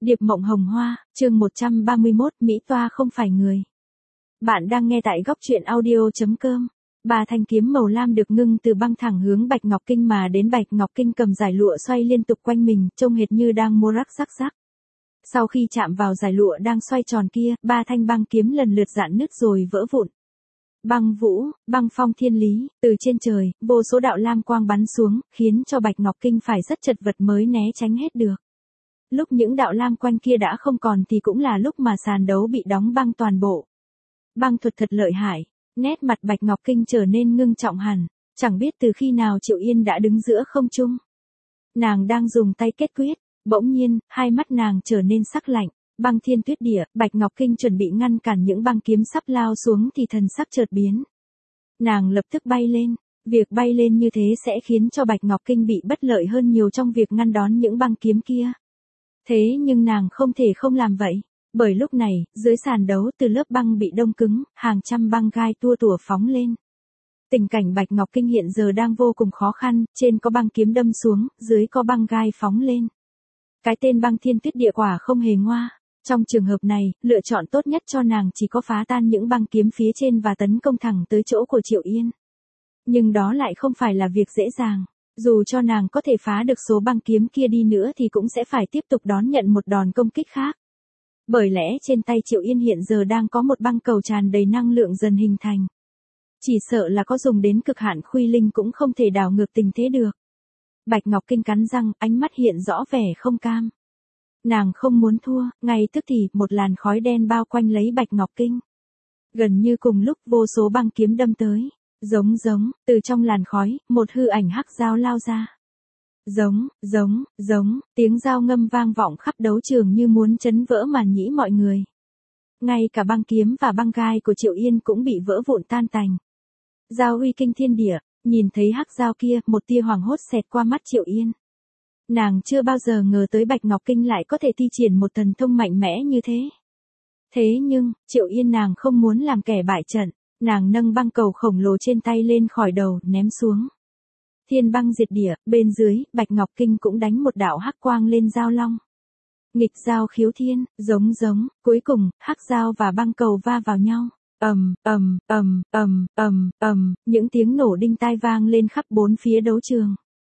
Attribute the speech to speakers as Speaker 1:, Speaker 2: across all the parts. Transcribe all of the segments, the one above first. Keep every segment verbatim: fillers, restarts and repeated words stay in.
Speaker 1: Điệp mộng hồng hoa, chương một trăm ba mươi mốt, Mỹ Toa không phải người. Bạn đang nghe tại góc truyện audio.com. Ba thanh kiếm màu lam được ngưng từ băng thẳng hướng Bạch Ngọc Kinh mà đến. Bạch Ngọc Kinh cầm giải lụa xoay liên tục quanh mình, trông hệt như đang múa rắc rắc rắc. Sau khi chạm vào giải lụa đang xoay tròn kia, ba thanh băng kiếm lần lượt rạn nứt rồi vỡ vụn. Băng vũ, băng phong thiên lý, từ trên trời, vô số đạo lam quang bắn xuống, khiến cho Bạch Ngọc Kinh phải rất chật vật mới né tránh hết được. Lúc những đạo lam quanh kia đã không còn thì cũng là lúc mà sàn đấu bị đóng băng toàn bộ. Băng thuật thật lợi hại, nét mặt Bạch Ngọc Kinh trở nên ngưng trọng hẳn, chẳng biết từ khi nào Triệu Yên đã đứng giữa không trung. Nàng đang dùng tay kết quyết, bỗng nhiên, hai mắt nàng trở nên sắc lạnh, băng thiên tuyết địa. Bạch Ngọc Kinh chuẩn bị ngăn cản những băng kiếm sắp lao xuống thì thần sắc chợt biến. Nàng lập tức bay lên, việc bay lên như thế sẽ khiến cho Bạch Ngọc Kinh bị bất lợi hơn nhiều trong việc ngăn đón những băng kiếm kia. Thế nhưng nàng không thể không làm vậy, bởi lúc này, dưới sàn đấu từ lớp băng bị đông cứng, hàng trăm băng gai tua tủa phóng lên. Tình cảnh Bạch Ngọc Kinh hiện giờ đang vô cùng khó khăn, trên có băng kiếm đâm xuống, dưới có băng gai phóng lên. Cái tên băng thiên tuyết địa quả không hề ngoa. Trong trường hợp này, lựa chọn tốt nhất cho nàng chỉ có phá tan những băng kiếm phía trên và tấn công thẳng tới chỗ của Triệu Yên. Nhưng đó lại không phải là việc dễ dàng. Dù cho nàng có thể phá được số băng kiếm kia đi nữa thì cũng sẽ phải tiếp tục đón nhận một đòn công kích khác. Bởi lẽ trên tay Triệu Yên hiện giờ đang có một băng cầu tràn đầy năng lượng dần hình thành. Chỉ sợ là có dùng đến cực hạn khuy linh cũng không thể đảo ngược tình thế được. Bạch Ngọc Kinh cắn răng, ánh mắt hiện rõ vẻ không cam. Nàng không muốn thua, ngay tức thì một làn khói đen bao quanh lấy Bạch Ngọc Kinh. Gần như cùng lúc vô số băng kiếm đâm tới. Giống giống, từ trong làn khói, một hư ảnh hắc dao lao ra. Giống, giống, giống, tiếng dao ngâm vang vọng khắp đấu trường như muốn chấn vỡ màn nhĩ mọi người. Ngay cả băng kiếm và băng gai của Triệu Yên cũng bị vỡ vụn tan tành. Dao uy kinh thiên địa, nhìn thấy hắc dao kia, một tia hoảng hốt xẹt qua mắt Triệu Yên. Nàng chưa bao giờ ngờ tới Bạch Ngọc Kinh lại có thể thi triển một thần thông mạnh mẽ như thế. Thế nhưng, Triệu Yên nàng không muốn làm kẻ bại trận. Nàng nâng băng cầu khổng lồ trên tay lên khỏi đầu, ném xuống. Thiên băng diệt địa, bên dưới, Bạch Ngọc Kinh cũng đánh một đạo hắc quang lên dao long. Nghịch dao khiếu thiên, giống giống, cuối cùng, hắc dao và băng cầu va vào nhau. Ầm, ầm, ầm, ầm, ầm, ầm, những tiếng nổ đinh tai vang lên khắp bốn phía đấu trường.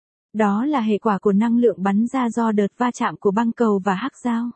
Speaker 1: Đó là hệ quả của năng lượng bắn ra do đợt va chạm của băng cầu và hắc dao.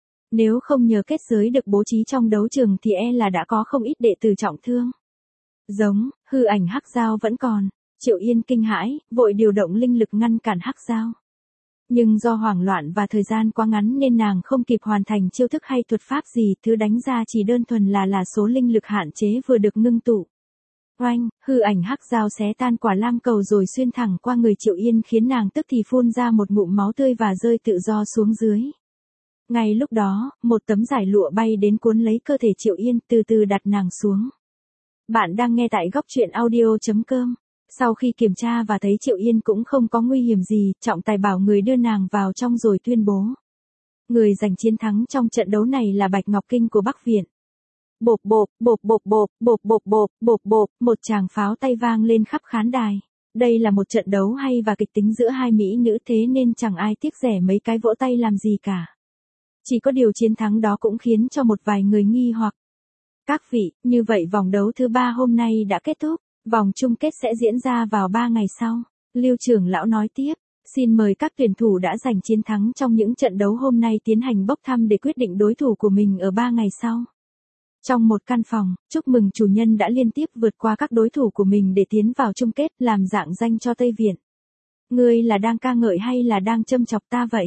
Speaker 1: Nếu không nhờ kết giới được bố trí trong đấu trường thì e là đã có không ít đệ tử trọng thương. Giống, hư ảnh hắc dao vẫn còn. Triệu Yên kinh hãi, vội điều động linh lực ngăn cản hắc dao. Nhưng do hoảng loạn và thời gian quá ngắn nên nàng không kịp hoàn thành chiêu thức hay thuật pháp gì, thứ đánh ra chỉ đơn thuần là là số linh lực hạn chế vừa được ngưng tụ. Oanh, hư ảnh hắc dao xé tan quả lam cầu rồi xuyên thẳng qua người Triệu Yên khiến nàng tức thì phun ra một ngụm máu tươi và rơi tự do xuống dưới. Ngay lúc đó, một tấm giải lụa bay đến cuốn lấy cơ thể Triệu Yên, từ từ đặt nàng xuống. Bạn đang nghe tại góc truyện audio.com. Sau khi kiểm tra và thấy Triệu Yên cũng không có nguy hiểm gì, trọng tài bảo người đưa nàng vào trong rồi tuyên bố. Người giành chiến thắng trong trận đấu này là Bạch Ngọc Kinh của Bắc Viện. Bộp bộp, bộp bộp bộp, bộp bộp bộp, bộp bộp, một tràng pháo tay vang lên khắp khán đài. Đây là một trận đấu hay và kịch tính giữa hai mỹ nữ, thế nên chẳng ai tiếc rẻ mấy cái vỗ tay làm gì cả. Chỉ có điều chiến thắng đó cũng khiến cho một vài người nghi hoặc. Các vị, như vậy vòng đấu thứ ba hôm nay đã kết thúc, vòng chung kết sẽ diễn ra vào ba ngày sau. Lưu trưởng lão nói tiếp, xin mời các tuyển thủ đã giành chiến thắng trong những trận đấu hôm nay tiến hành bốc thăm để quyết định đối thủ của mình ở ba ngày sau. Trong một căn phòng, chúc mừng chủ nhân đã liên tiếp vượt qua các đối thủ của mình để tiến vào chung kết, làm dạng danh cho Tây Viện. Ngươi là đang ca ngợi hay là đang châm chọc ta vậy?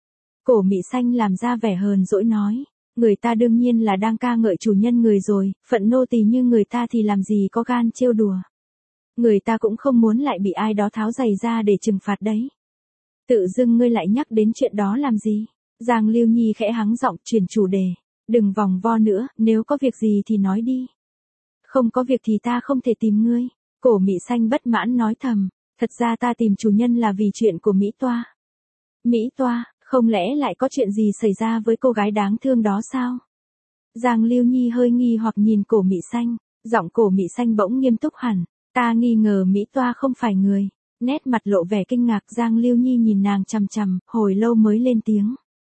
Speaker 1: Cổ Mị Xanh làm ra vẻ hờn dỗi nói, người ta đương nhiên là đang ca ngợi chủ nhân người rồi, phận nô tỳ như người ta thì làm gì có gan trêu đùa. Người ta cũng không muốn lại bị ai đó tháo giày ra để trừng phạt đấy. Tự dưng ngươi lại nhắc đến chuyện đó làm gì? Giang Lưu Nhi khẽ hắng giọng chuyển chủ đề, đừng vòng vo nữa, nếu có việc gì thì nói đi. Không có việc thì ta không thể tìm ngươi. Cổ Mị Xanh bất mãn nói thầm, thật ra ta tìm chủ nhân là vì chuyện của Mỹ Toa. Mỹ Toa? Không lẽ lại có chuyện gì xảy ra với cô gái đáng thương đó sao? Giang Lưu Nhi hơi nghi hoặc nhìn Cổ Mị Xanh, giọng Cổ Mị Xanh bỗng nghiêm túc hẳn, ta nghi ngờ Mỹ Toa không phải người. Nét mặt lộ vẻ kinh ngạc, Giang Lưu Nhi nhìn nàng chằm chằm, hồi lâu mới lên tiếng.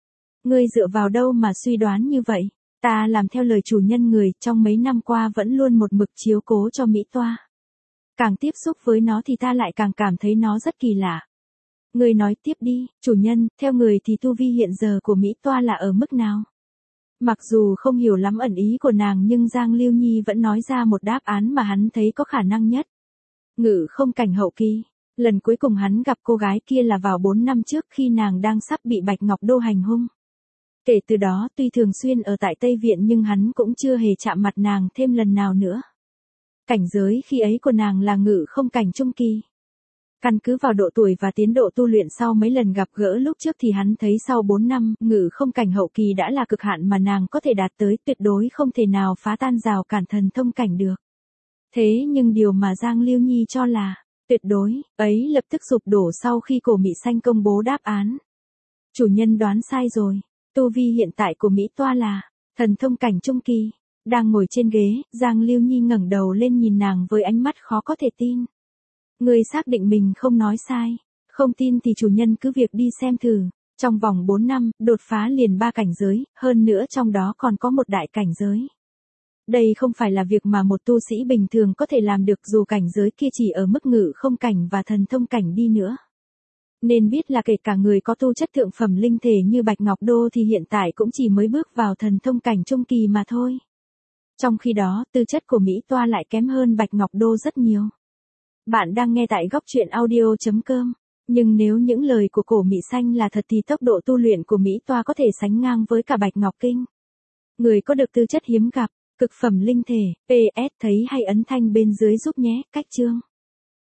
Speaker 1: Ngươi dựa vào đâu mà suy đoán như vậy? Ta làm theo lời chủ nhân người, trong mấy năm qua vẫn luôn một mực chiếu cố cho Mỹ Toa. Càng tiếp xúc với nó thì ta lại càng cảm thấy nó rất kỳ lạ. Ngươi nói tiếp đi, chủ nhân, theo người thì tu vi hiện giờ của Mỹ Toa là ở mức nào? Mặc dù không hiểu lắm ẩn ý của nàng nhưng Giang Lưu Nhi vẫn nói ra một đáp án mà hắn thấy có khả năng nhất. Ngự không cảnh hậu kỳ. Lần cuối cùng hắn gặp cô gái kia là vào bốn năm trước khi nàng đang sắp bị Bạch Ngọc Đô hành hung. Kể từ đó tuy thường xuyên ở tại Tây Viện nhưng hắn cũng chưa hề chạm mặt nàng thêm lần nào nữa. Cảnh giới khi ấy của nàng là ngự không cảnh trung kỳ. Căn cứ vào độ tuổi và tiến độ tu luyện sau mấy lần gặp gỡ lúc trước thì hắn thấy sau bốn năm, ngự không cảnh hậu kỳ đã là cực hạn mà nàng có thể đạt tới, tuyệt đối không thể nào phá tan rào cản thần thông cảnh được. Thế nhưng điều mà Giang Lưu Nhi cho là tuyệt đối, ấy lập tức sụp đổ sau khi Cổ Mị Xanh công bố đáp án. Chủ nhân đoán sai rồi, tu vi hiện tại của Mỹ Toa là thần thông cảnh trung kỳ. Đang ngồi trên ghế, Giang Lưu Nhi ngẩng đầu lên nhìn nàng với ánh mắt khó có thể tin. Ngươi xác định mình không nói sai, không tin thì chủ nhân cứ việc đi xem thử. Trong vòng bốn năm, đột phá liền ba cảnh giới, hơn nữa trong đó còn có một đại cảnh giới. Đây không phải là việc mà một tu sĩ bình thường có thể làm được dù cảnh giới kia chỉ ở mức ngự không cảnh và thần thông cảnh đi nữa. Nên biết là kể cả người có tu chất thượng phẩm linh thể như Bạch Ngọc Đô thì hiện tại cũng chỉ mới bước vào thần thông cảnh trung kỳ mà thôi. Trong khi đó, tư chất của Mỹ Toa lại kém hơn Bạch Ngọc Đô rất nhiều. Bạn đang nghe tại góc truyện audio chấm com. Nhưng nếu những lời của Cổ Mị Xanh là thật thì tốc độ tu luyện của Mỹ Toa có thể sánh ngang với cả Bạch Ngọc Kinh. Người có được tư chất hiếm gặp, cực phẩm linh thể, pê ét thấy hay ấn thanh bên dưới giúp nhé, cách chương.